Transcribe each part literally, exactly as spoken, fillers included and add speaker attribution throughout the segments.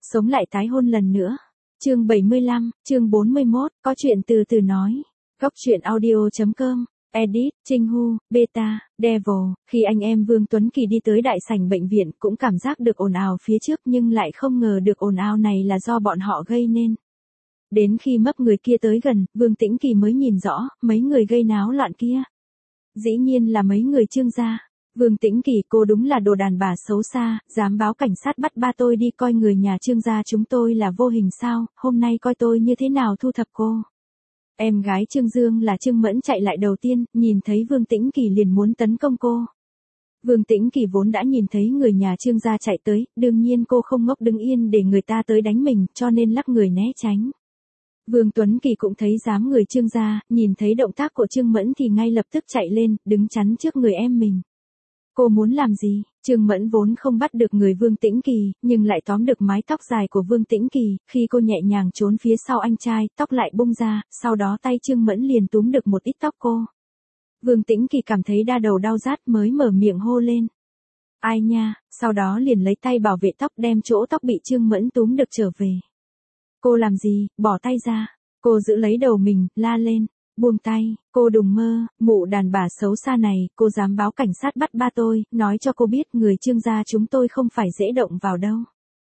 Speaker 1: Sống lại tái hôn lần nữa. Chương bảy mươi lăm, chương bốn mươi mốt, có chuyện từ từ nói. Góc truyện audio chấm com. Edit, Trinh Hu, Beta, Devil. Khi anh em Vương Tuấn Kỳ đi tới đại sảnh bệnh viện cũng cảm giác được ồn ào phía trước nhưng lại không ngờ được ồn ào này là do bọn họ gây nên. Đến khi mấp người kia tới gần, Vương Tĩnh Kỳ mới nhìn rõ, mấy người gây náo loạn kia. Dĩ nhiên là mấy người Trương gia. Vương Tĩnh Kỳ, cô đúng là đồ đàn bà xấu xa, dám báo cảnh sát bắt ba tôi đi, coi người nhà Trương gia chúng tôi là vô hình sao, hôm nay coi tôi như thế nào thu thập cô. Em gái Trương Dương là Trương Mẫn chạy lại đầu tiên, nhìn thấy Vương Tĩnh Kỳ liền muốn tấn công cô. Vương Tĩnh Kỳ vốn đã nhìn thấy người nhà Trương gia chạy tới, đương nhiên cô không ngốc đứng yên để người ta tới đánh mình, cho nên lắc người né tránh. Vương Tuấn Kỳ cũng thấy dám người Trương gia, nhìn thấy động tác của Trương Mẫn thì ngay lập tức chạy lên, đứng chắn trước người em mình. Cô muốn làm gì? Trương Mẫn vốn không bắt được người Vương Tĩnh Kỳ, nhưng lại tóm được mái tóc dài của Vương Tĩnh Kỳ, khi cô nhẹ nhàng trốn phía sau anh trai, tóc lại bung ra, sau đó tay Trương Mẫn liền túm được một ít tóc cô. Vương Tĩnh Kỳ cảm thấy đa đầu đau rát mới mở miệng hô lên. Ai nha, sau đó liền lấy tay bảo vệ tóc đem chỗ tóc bị Trương Mẫn túm được trở về. Cô làm gì, bỏ tay ra. Cô giữ lấy đầu mình, la lên. Buông tay, cô đừng mơ, mụ đàn bà xấu xa này, cô dám báo cảnh sát bắt ba tôi, nói cho cô biết người Trương gia chúng tôi không phải dễ động vào đâu.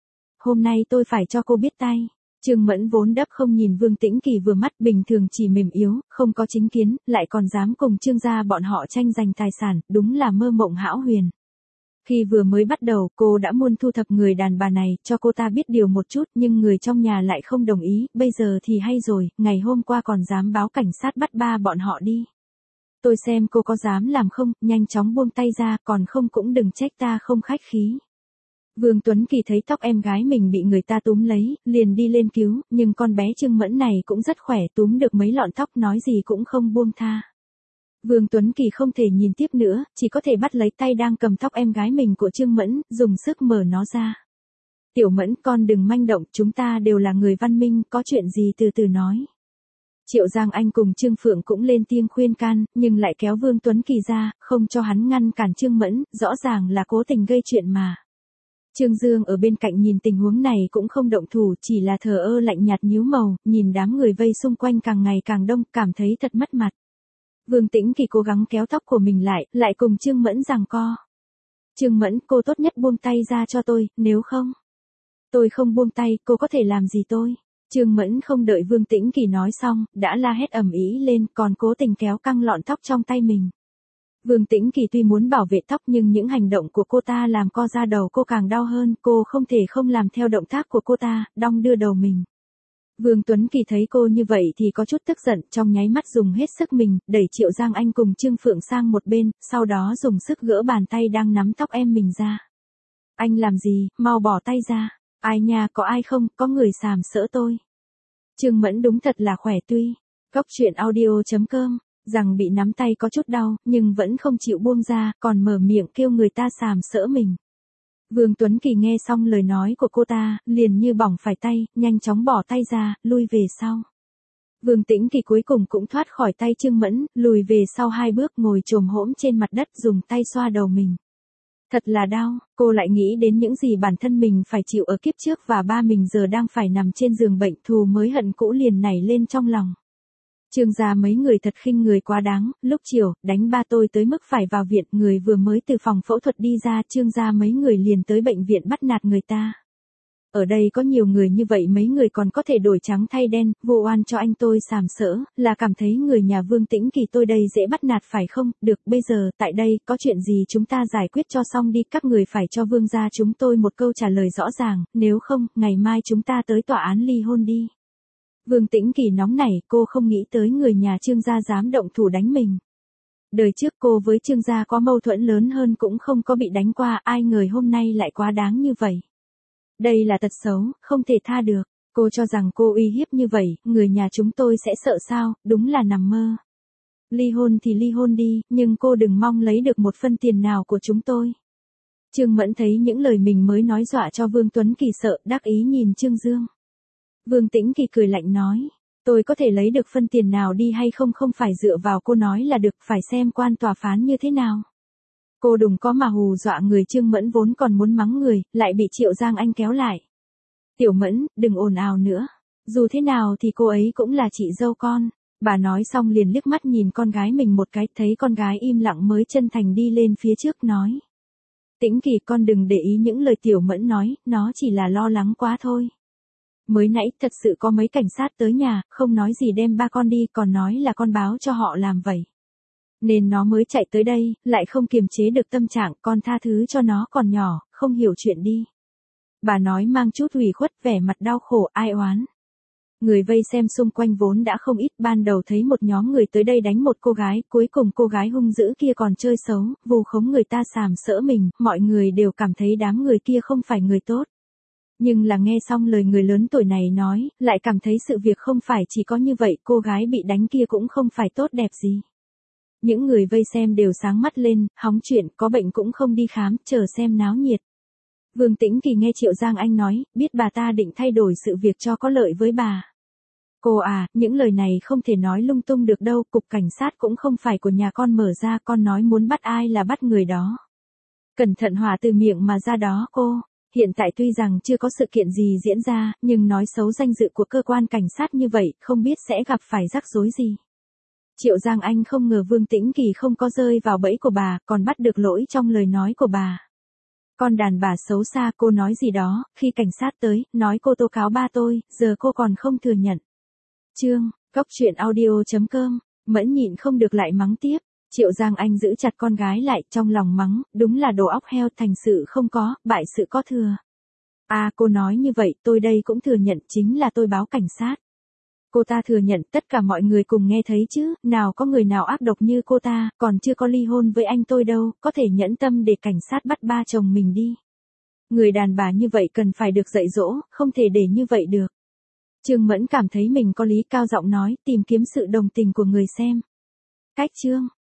Speaker 1: Hôm nay tôi phải cho cô biết tay. Trương Mẫn vốn đắp không nhìn Vương Tĩnh Kỳ vừa mắt, bình thường chỉ mềm yếu, không có chính kiến, lại còn dám cùng Trương gia bọn họ tranh giành tài sản, đúng là mơ mộng hão huyền. Khi vừa mới bắt đầu, cô đã muốn thu thập người đàn bà này, cho cô ta biết điều một chút, nhưng người trong nhà lại không đồng ý, bây giờ thì hay rồi, ngày hôm qua còn dám báo cảnh sát bắt ba bọn họ đi. Tôi xem cô có dám làm không, nhanh chóng buông tay ra, còn không cũng đừng trách ta không khách khí. Vương Tuấn Kỳ thấy tóc em gái mình bị người ta túm lấy, liền đi lên cứu, nhưng con bé Trương Mẫn này cũng rất khỏe, túm được mấy lọn tóc nói gì cũng không buông tha. Vương Tuấn Kỳ không thể nhìn tiếp nữa, chỉ có thể bắt lấy tay đang cầm tóc em gái mình của Trương Mẫn, dùng sức mở nó ra. Tiểu Mẫn, con đừng manh động, chúng ta đều là người văn minh, có chuyện gì từ từ nói. Triệu Giang Anh cùng Trương Phượng cũng lên tiếng khuyên can, nhưng lại kéo Vương Tuấn Kỳ ra, không cho hắn ngăn cản Trương Mẫn, rõ ràng là cố tình gây chuyện mà. Trương Dương ở bên cạnh nhìn tình huống này cũng không động thủ, chỉ là thờ ơ lạnh nhạt nhíu màu, nhìn đám người vây xung quanh càng ngày càng đông, cảm thấy thật mất mặt. Vương Tĩnh Kỳ cố gắng kéo tóc của mình lại, lại cùng Trương Mẫn giằng co. Trương Mẫn, cô tốt nhất buông tay ra cho tôi, nếu không. Tôi không buông tay, cô có thể làm gì tôi? Trương Mẫn không đợi Vương Tĩnh Kỳ nói xong, đã la hét ầm ĩ lên, còn cố tình kéo căng lọn tóc trong tay mình. Vương Tĩnh Kỳ tuy muốn bảo vệ tóc nhưng những hành động của cô ta làm co da đầu cô càng đau hơn, cô không thể không làm theo động tác của cô ta, đong đưa đầu mình. Vương Tuấn Kỳ thấy cô như vậy thì có chút tức giận, trong nháy mắt dùng hết sức mình, đẩy Triệu Giang Anh cùng Trương Phượng sang một bên, sau đó dùng sức gỡ bàn tay đang nắm tóc em mình ra. Anh làm gì, mau bỏ tay ra. Ai nha, có ai không, có người sàm sỡ tôi. Trương Mẫn đúng thật là khỏe tuy. Góc truyện audio chấm com, rằng bị nắm tay có chút đau, nhưng vẫn không chịu buông ra, còn mở miệng kêu người ta sàm sỡ mình. Vương Tuấn Kỳ nghe xong lời nói của cô ta, liền như bỏng phải tay, nhanh chóng bỏ tay ra, lui về sau. Vương Tĩnh Kỳ cuối cùng cũng thoát khỏi tay Trương Mẫn, lùi về sau hai bước ngồi chồm hổm trên mặt đất dùng tay xoa đầu mình. Thật là đau, cô lại nghĩ đến những gì bản thân mình phải chịu ở kiếp trước và ba mình giờ đang phải nằm trên giường bệnh, thù mới hận cũ liền nảy lên trong lòng. Trương gia mấy người thật khinh người quá đáng, lúc chiều, đánh ba tôi tới mức phải vào viện, người vừa mới từ phòng phẫu thuật đi ra, Trương gia mấy người liền tới bệnh viện bắt nạt người ta. Ở đây có nhiều người như vậy mấy người còn có thể đổi trắng thay đen, vô oan cho anh tôi sàm sỡ, là cảm thấy người nhà Vương Tĩnh Kỳ tôi đây dễ bắt nạt phải không, được bây giờ, tại đây, có chuyện gì chúng ta giải quyết cho xong đi, các người phải cho Vương gia chúng tôi một câu trả lời rõ ràng, nếu không, ngày mai chúng ta tới tòa án ly hôn đi. Vương Tĩnh Kỳ nóng nảy, cô không nghĩ tới người nhà Trương gia dám động thủ đánh mình. Đời trước cô với Trương gia có mâu thuẫn lớn hơn cũng không có bị đánh qua, ai ngờ hôm nay lại quá đáng như vậy. Đây là tật xấu, không thể tha được. Cô cho rằng cô uy hiếp như vậy, người nhà chúng tôi sẽ sợ sao, đúng là nằm mơ. Ly hôn thì ly hôn đi, nhưng cô đừng mong lấy được một phân tiền nào của chúng tôi. Trương Mẫn thấy những lời mình mới nói dọa cho Vương Tuấn Kỳ sợ, đắc ý nhìn Trương Dương. Vương Tĩnh Kỳ cười lạnh nói, tôi có thể lấy được phân tiền nào đi hay không không phải dựa vào cô nói là được, phải xem quan tòa phán như thế nào. Cô đừng có mà hù dọa người. Trương Mẫn vốn còn muốn mắng người, lại bị Triệu Giang Anh kéo lại. Tiểu Mẫn, đừng ồn ào nữa. Dù thế nào thì cô ấy cũng là chị dâu con. Bà nói xong liền liếc mắt nhìn con gái mình một cái, thấy con gái im lặng mới chân thành đi lên phía trước nói. Tĩnh Kỳ, con đừng để ý những lời Tiểu Mẫn nói, nó chỉ là lo lắng quá thôi. Mới nãy thật sự có mấy cảnh sát tới nhà, không nói gì đem ba con đi, còn nói là con báo cho họ làm vậy. Nên nó mới chạy tới đây, lại không kiềm chế được tâm trạng, con tha thứ cho nó còn nhỏ, không hiểu chuyện đi. Bà nói mang chút ủy khuất, vẻ mặt đau khổ, ai oán. Người vây xem xung quanh vốn đã không ít, ban đầu thấy một nhóm người tới đây đánh một cô gái, cuối cùng cô gái hung dữ kia còn chơi xấu, vù khống người ta sàm sỡ mình, mọi người đều cảm thấy đám người kia không phải người tốt. Nhưng là nghe xong lời người lớn tuổi này nói, lại cảm thấy sự việc không phải chỉ có như vậy, cô gái bị đánh kia cũng không phải tốt đẹp gì. Những người vây xem đều sáng mắt lên, hóng chuyện, có bệnh cũng không đi khám, chờ xem náo nhiệt. Vương Tĩnh Kỳ nghe Triệu Giang Anh nói, biết bà ta định thay đổi sự việc cho có lợi với bà. Cô à, những lời này không thể nói lung tung được đâu, cục cảnh sát cũng không phải của nhà con mở ra, con nói muốn bắt ai là bắt người đó. Cẩn thận hỏa từ miệng mà ra đó cô. Hiện tại tuy rằng chưa có sự kiện gì diễn ra, nhưng nói xấu danh dự của cơ quan cảnh sát như vậy, không biết sẽ gặp phải rắc rối gì. Triệu Giang Anh không ngờ Vương Tĩnh Kỳ không có rơi vào bẫy của bà, còn bắt được lỗi trong lời nói của bà. Con đàn bà xấu xa, cô nói gì đó, khi cảnh sát tới, nói cô tố cáo ba tôi, giờ cô còn không thừa nhận. Chương, Cóc Truyện Audio chấm com, Mẫn nhịn không được lại mắng tiếp. Triệu Giang Anh giữ chặt con gái lại, trong lòng mắng, đúng là đồ óc heo, thành sự không có, bại sự có thừa. À, cô nói như vậy, tôi đây cũng thừa nhận, chính là tôi báo cảnh sát. Cô ta thừa nhận, tất cả mọi người cùng nghe thấy chứ, nào có người nào ác độc như cô ta, còn chưa có ly hôn với anh tôi đâu, có thể nhẫn tâm để cảnh sát bắt ba chồng mình đi. Người đàn bà như vậy cần phải được dạy dỗ, không thể để như vậy được. Trương Mẫn cảm thấy mình có lý, cao giọng nói, tìm kiếm sự đồng tình của người xem. Cách chương.